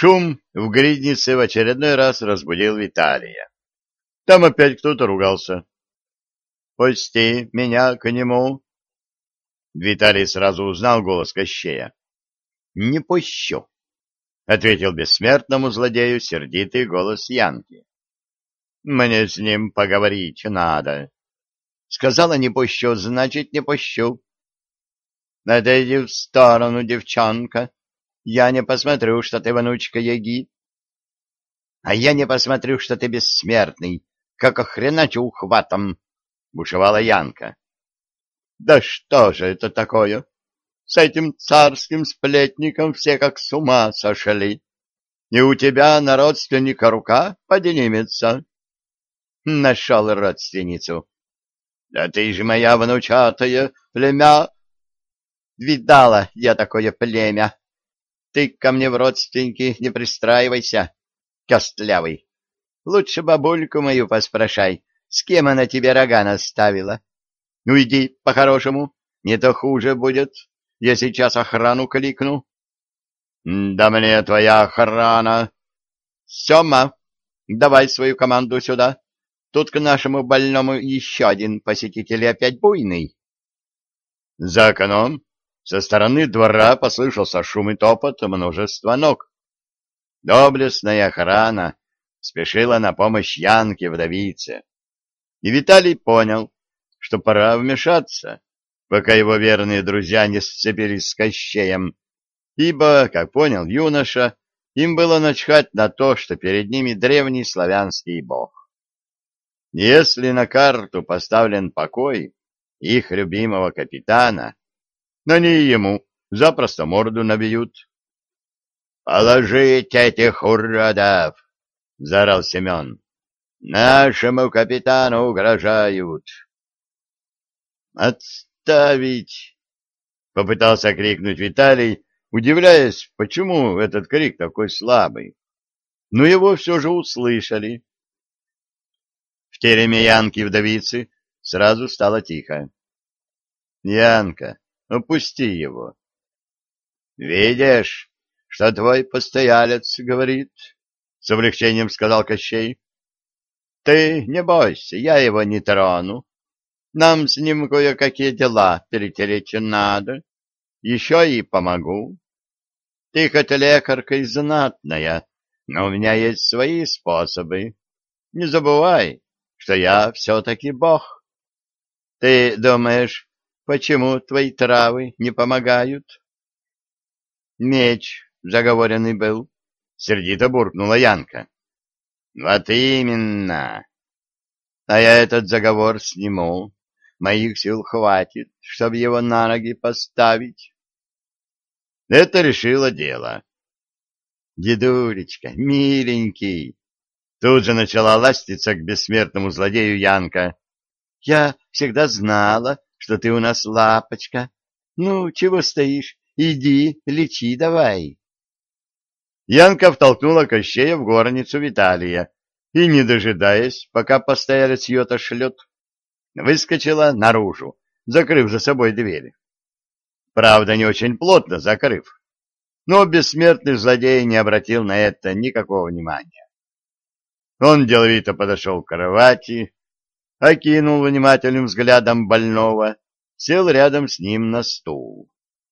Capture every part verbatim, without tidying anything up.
Шум в гриднице в очередной раз разбудил Виталия. Там опять кто-то ругался. «Пусти меня к нему!» Виталий сразу узнал голос Кощея. «Не пущу!» — ответил бессмертному злодею сердитый голос Янки. «Мне с ним поговорить надо». Сказала, не пущу, значит, не пущу. Отойди в сторону, девчонка. Я не посмотрю, что ты внучка Яги. А я не посмотрю, что ты бессмертный, как охреначу ухватом, — бушевала Янка. Да что же это такое? С этим царским сплетником все как с ума сошли. И у тебя на родственника рука поднимется. Нашел родственницу. Да ты же моя внучатая племя. Видала я такое племя. Ты ко мне в родственники не пристраивайся, костлявый. Лучше бабульку мою поспрашай, с кем она тебе рога наставила. Ну иди по-хорошему, не то хуже будет. Я сейчас охрану кликну. Да мне твоя охрана. Сёма, давай свою команду сюда. Тут к нашему больному еще один посетитель опять буйный. За окном со стороны двора послышался шум и топот множества ног. Доблестная охрана спешила на помощь Янке вдовице. И Виталий понял, что пора вмешаться, пока его верные друзья не сцепились с Кощеем, ибо, как понял юноша, им было начхать на то, что перед ними древний славянский бог. Если на карту поставлен покой их любимого капитана, но они ему запросто морду набьют. — Положить этих уродов! — заорал Семен. — Нашему капитану угрожают. — Отставить! — попытался крикнуть Виталий, удивляясь, почему этот крик такой слабый. Но его все же услышали. В тереме Янки-вдовицы сразу стало тихо. — Янка, опусти его. — Видишь, что твой постоялец говорит? — с облегчением сказал Кощей. — Ты не бойся, я его не трону. Нам с ним кое-какие дела перетереть надо. Еще и помогу. Ты хоть лекарка и знатная, но у меня есть свои способы. Не забывай, что я все-таки бог. Ты думаешь, почему твои травы не помогают? Меч заговоренный был, — сердито буркнула Янка. — Вот именно. А я этот заговор сниму. Моих сил хватит, чтобы его на ноги поставить. Это решило дело. Дедулечка, миленький, тут же начала ластиться к бессмертному злодею Янка. Я всегда знала, что ты у нас лапочка. Ну, чего стоишь? Иди, лечи давай. Янка втолкнула Кощея в горницу Виталия и, не дожидаясь, пока постоялец ее отошлет, выскочила наружу, закрыв за собой дверь. Правда, не очень плотно закрыв, но бессмертный злодей не обратил на это никакого внимания. Он деловито подошел к кровати, окинул внимательным взглядом больного, сел рядом с ним на стул.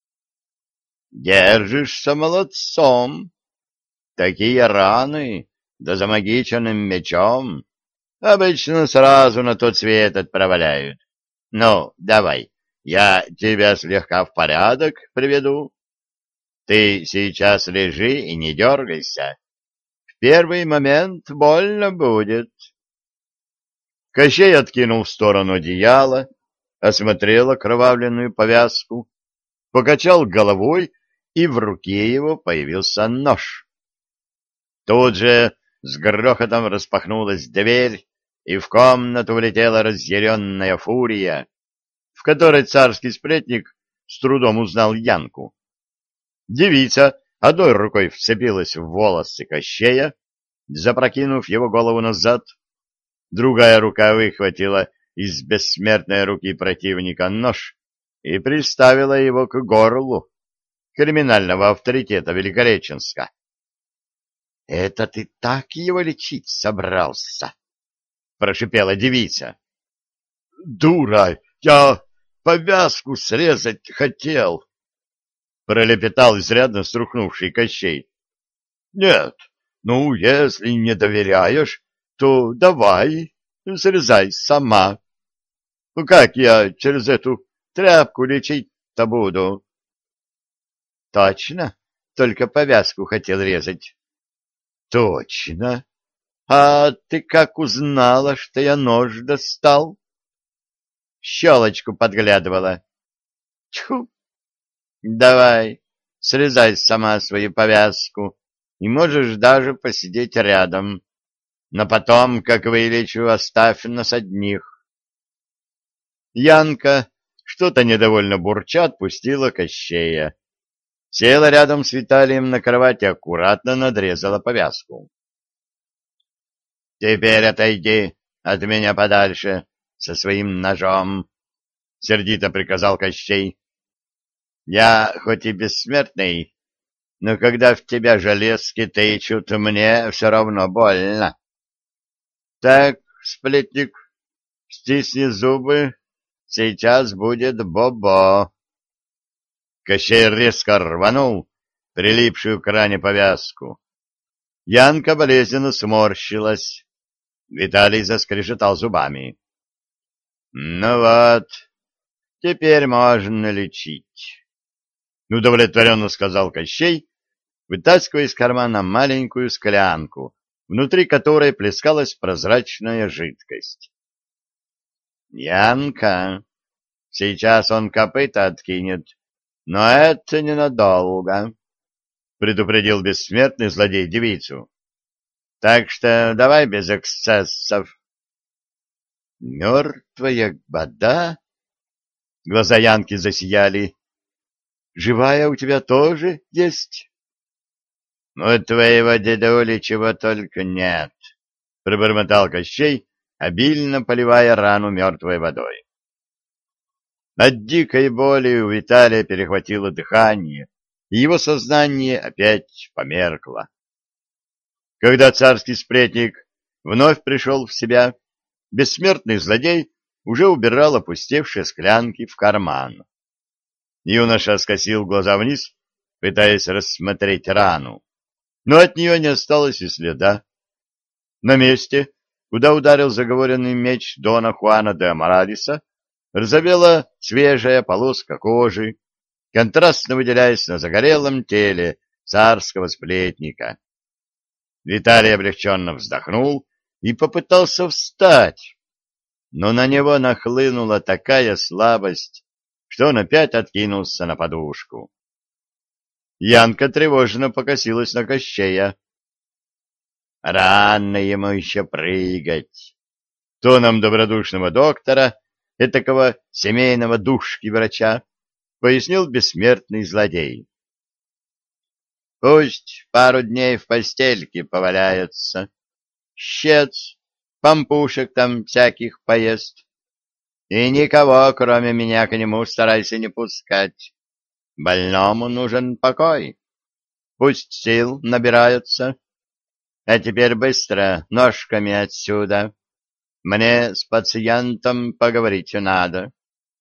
— Держишься молодцом. Такие раны, да замагиченным мечом, обычно сразу на тот свет отправляют. Ну, давай, я тебя слегка в порядок приведу. Ты сейчас лежи и не дергайся. В первый момент больно будет. Кощей откинул в сторону одеяла, осмотрел окровавленную повязку, покачал головой, и в руке его появился нож. Тут же с грохотом распахнулась дверь, и в комнату влетела разъяренная фурия, в которой царский сплетник с трудом узнал Янку. Девица одной рукой вцепилась в волосы Кощея, запрокинув его голову назад, другая рука выхватила из бессмертной руки противника нож и приставила его к горлу криминального авторитета Великореченска. Это ты так его лечить собрался? — прошипела девица. — Дура! Я повязку срезать хотел! — пролепетал изрядно струхнувший Кощей. — Нет, ну, если не доверяешь, то давай, срезай сама. Ну, как я через эту тряпку лечить-то буду? — Точно? Только повязку хотел резать. — Точно. А ты как узнала, что я нож достал? — Щелочку подглядывала. — Тьфу! Давай, срезай сама свою повязку, и можешь даже посидеть рядом. Но потом, как вылечу, оставь нас одних. Янка, что-то недовольно бурча, отпустила Кощея. Села рядом с Виталием на кровати, аккуратно надрезала повязку. — Теперь отойди от меня подальше со своим ножом, — сердито приказал Кощей. — Я хоть и бессмертный, но когда в тебя железки тычут, мне все равно больно. — Так, сплетник, стисни зубы, сейчас будет бобо. Кощей резко рванул прилипшую к ране повязку. Янка болезненно сморщилась. Виталий заскрежетал зубами. — Ну вот, теперь можно лечить, — удовлетворенно сказал Кощей, вытаскивая из кармана маленькую склянку, внутри которой плескалась прозрачная жидкость. — Янка, сейчас он копыта откинет, но это ненадолго, — предупредил бессмертный злодей девицу. — Так что давай без эксцессов. — Мертвая вода? Глаза Янки засияли. — Живая у тебя тоже есть? — У твоего дедули чего только нет, — пробормотал Кощей, обильно поливая рану мертвой водой. От дикой боли у Виталия перехватило дыхание, и его сознание опять померкло. Когда царский сплетник вновь пришел в себя, бессмертный злодей уже убирал опустевшие склянки в карман. Юноша скосил глаза вниз, пытаясь рассмотреть рану, но от нее не осталось и следа. На месте, куда ударил заговоренный меч Дона Хуана де Амарадиса, разовела свежая полоска кожи, контрастно выделяясь на загорелом теле царского сплетника. Виталий облегченно вздохнул и попытался встать, но на него нахлынула такая слабость, что он опять откинулся на подушку. Янка тревожно покосилась на Кощея. — Рано ему еще прыгать. Тоном добродушного доктора, этакого семейного душки-врача, пояснил бессмертный злодей. — Пусть пару дней в постельке поваляется. Щец, пампушек там всяких поест. И никого, кроме меня, к нему старайся не пускать. Больному нужен покой. Пусть сил набираются. А теперь быстро, ножками отсюда. Мне с пациентом поговорить надо.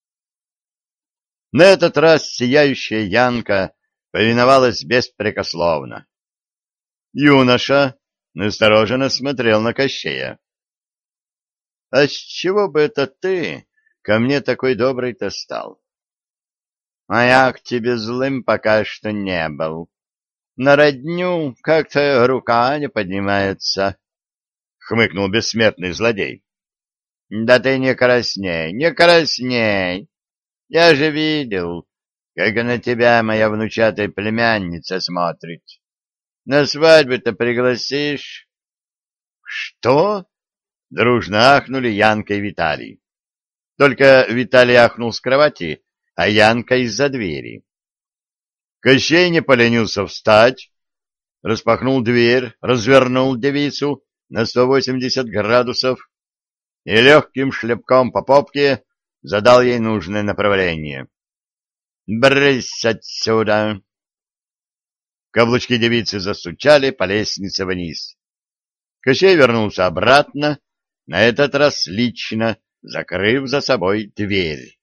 На этот раз сияющая Янка повиновалась беспрекословно. Юноша настороженно смотрел на Кощея. — А с чего бы это ты ко мне такой добрый-то стал? — А я к тебе злым пока что не был. На родню как-то рука не поднимается, — хмыкнул бессмертный злодей. — Да ты не красней, не красней. Я же видел, как на тебя моя внучатая племянница смотрит. На свадьбу-то пригласишь? — Что? — дружно ахнули Янка и Виталий. Только Виталий ахнул с кровати, а Янка из-за двери. Кощей не поленился встать, распахнул дверь, развернул девицу на сто восемьдесят градусов и легким шлепком по попке задал ей нужное направление. — Брысь отсюда! Каблучки девицы застучали по лестнице вниз. Кощей вернулся обратно, на этот раз лично, закрыв за собой дверь.